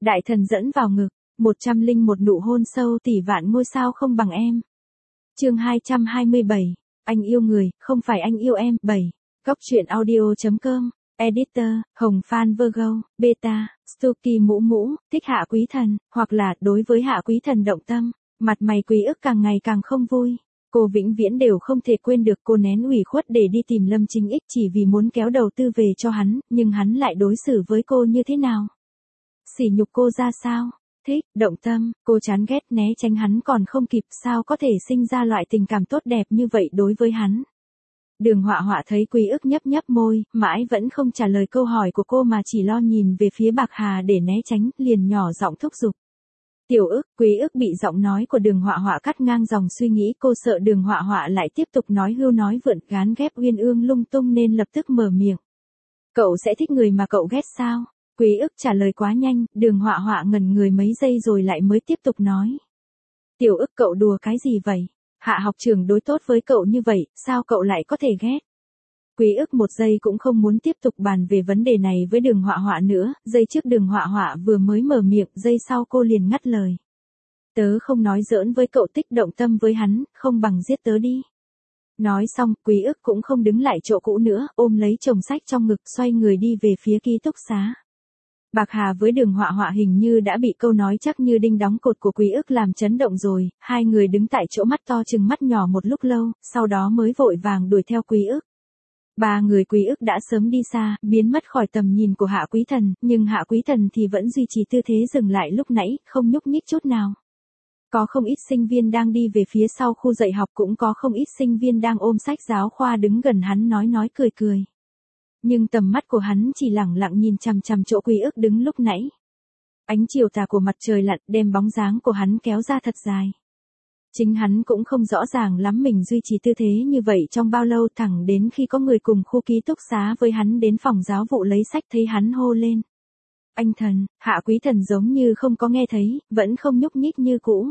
Đại thần dẫn vào ngực, 101 nụ hôn sâu tỷ vạn ngôi sao không bằng em. Chương 227, anh yêu người, không phải anh yêu em. 7. Góc truyện audio.com, Editor, Hồng Phan Virgo, Beta, Stucky Mũ Mũ, thích Hạ Quý Thần, hoặc là đối với Hạ Quý Thần động tâm, mặt mày Quý ức càng ngày càng không vui. Cô vĩnh viễn đều không thể quên được cô nén ủy khuất để đi tìm Lâm Chính Ích chỉ vì muốn kéo đầu tư về cho hắn, nhưng hắn lại đối xử với cô như thế nào? Sỉ nhục cô ra sao? Thích, động tâm, cô chán ghét né tránh hắn còn không kịp, sao có thể sinh ra loại tình cảm tốt đẹp như vậy đối với hắn. Đường Họa Họa thấy Quý ức nhấp nhấp môi, mãi vẫn không trả lời câu hỏi của cô mà chỉ lo nhìn về phía Bạc Hà để né tránh, liền nhỏ giọng thúc giục. Tiểu ức, Quý ức bị giọng nói của Đường Họa Họa cắt ngang dòng suy nghĩ, cô sợ Đường Họa Họa lại tiếp tục nói hưu nói vượn gán ghép uyên ương lung tung nên lập tức mở miệng. Cậu sẽ thích người mà cậu ghét sao? Quý ức trả lời quá nhanh, Đường Họa Họa ngẩn người mấy giây rồi lại mới tiếp tục nói. Tiểu ức, cậu đùa cái gì vậy? Hạ học trưởng đối tốt với cậu như vậy, sao cậu lại có thể ghét? Quý ức một giây cũng không muốn tiếp tục bàn về vấn đề này với Đường Họa Họa nữa, giây trước Đường Họa Họa vừa mới mở miệng, giây sau cô liền ngắt lời. Tớ không nói giỡn với cậu, tích động tâm với hắn, không bằng giết tớ đi. Nói xong, Quý ức cũng không đứng lại chỗ cũ nữa, ôm lấy chồng sách trong ngực, xoay người đi về phía ký túc xá. Bạc Hà với Đường Họa Họa hình như đã bị câu nói chắc như đinh đóng cột của Quý ức làm chấn động rồi, hai người đứng tại chỗ mắt to chừng mắt nhỏ một lúc lâu, sau đó mới vội vàng đuổi theo Quý ức. Ba người Quý ức đã sớm đi xa, biến mất khỏi tầm nhìn của Hạ Quý Thần, nhưng Hạ Quý Thần thì vẫn duy trì tư thế dừng lại lúc nãy, không nhúc nhích chút nào. Có không ít sinh viên đang đi về phía sau khu dạy học, cũng có không ít sinh viên đang ôm sách giáo khoa đứng gần hắn nói cười cười. Nhưng tầm mắt của hắn chỉ lẳng lặng nhìn chằm chằm chỗ Quý ức đứng lúc nãy. Ánh chiều tà của mặt trời lặn đem bóng dáng của hắn kéo ra thật dài. Chính hắn cũng không rõ ràng lắm mình duy trì tư thế như vậy trong bao lâu, thẳng đến khi có người cùng khu ký túc xá với hắn đến phòng giáo vụ lấy sách thấy hắn hô lên. Anh Thần, Hạ Quý Thần giống như không có nghe thấy, vẫn không nhúc nhích như cũ.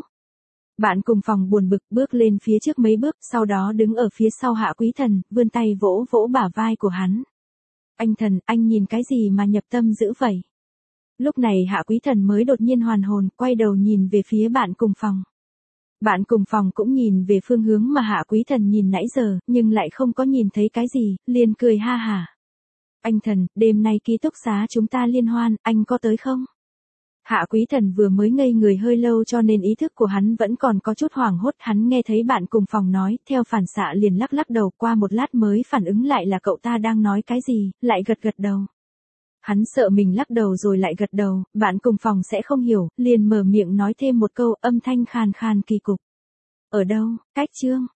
Bạn cùng phòng buồn bực bước lên phía trước mấy bước, sau đó đứng ở phía sau Hạ Quý Thần, vươn tay vỗ vỗ bả vai của hắn. Anh Thần, anh nhìn cái gì mà nhập tâm dữ vậy? Lúc này Hạ Quý Thần mới đột nhiên hoàn hồn, quay đầu nhìn về phía bạn cùng phòng. Bạn cùng phòng cũng nhìn về phương hướng mà Hạ Quý Thần nhìn nãy giờ, nhưng lại không có nhìn thấy cái gì, liền cười ha hả. Anh Thần, đêm nay ký túc xá chúng ta liên hoan, anh có tới không? Hạ Quý Thần vừa mới ngây người hơi lâu cho nên ý thức của hắn vẫn còn có chút hoảng hốt, hắn nghe thấy bạn cùng phòng nói, theo phản xạ liền lắc lắc đầu, qua một lát mới phản ứng lại là cậu ta đang nói cái gì, lại gật đầu. Hắn sợ mình lắc đầu rồi lại gật đầu, bạn cùng phòng sẽ không hiểu, liền mở miệng nói thêm một câu, âm thanh khàn khàn kỳ cục. Ở đâu, cách chương.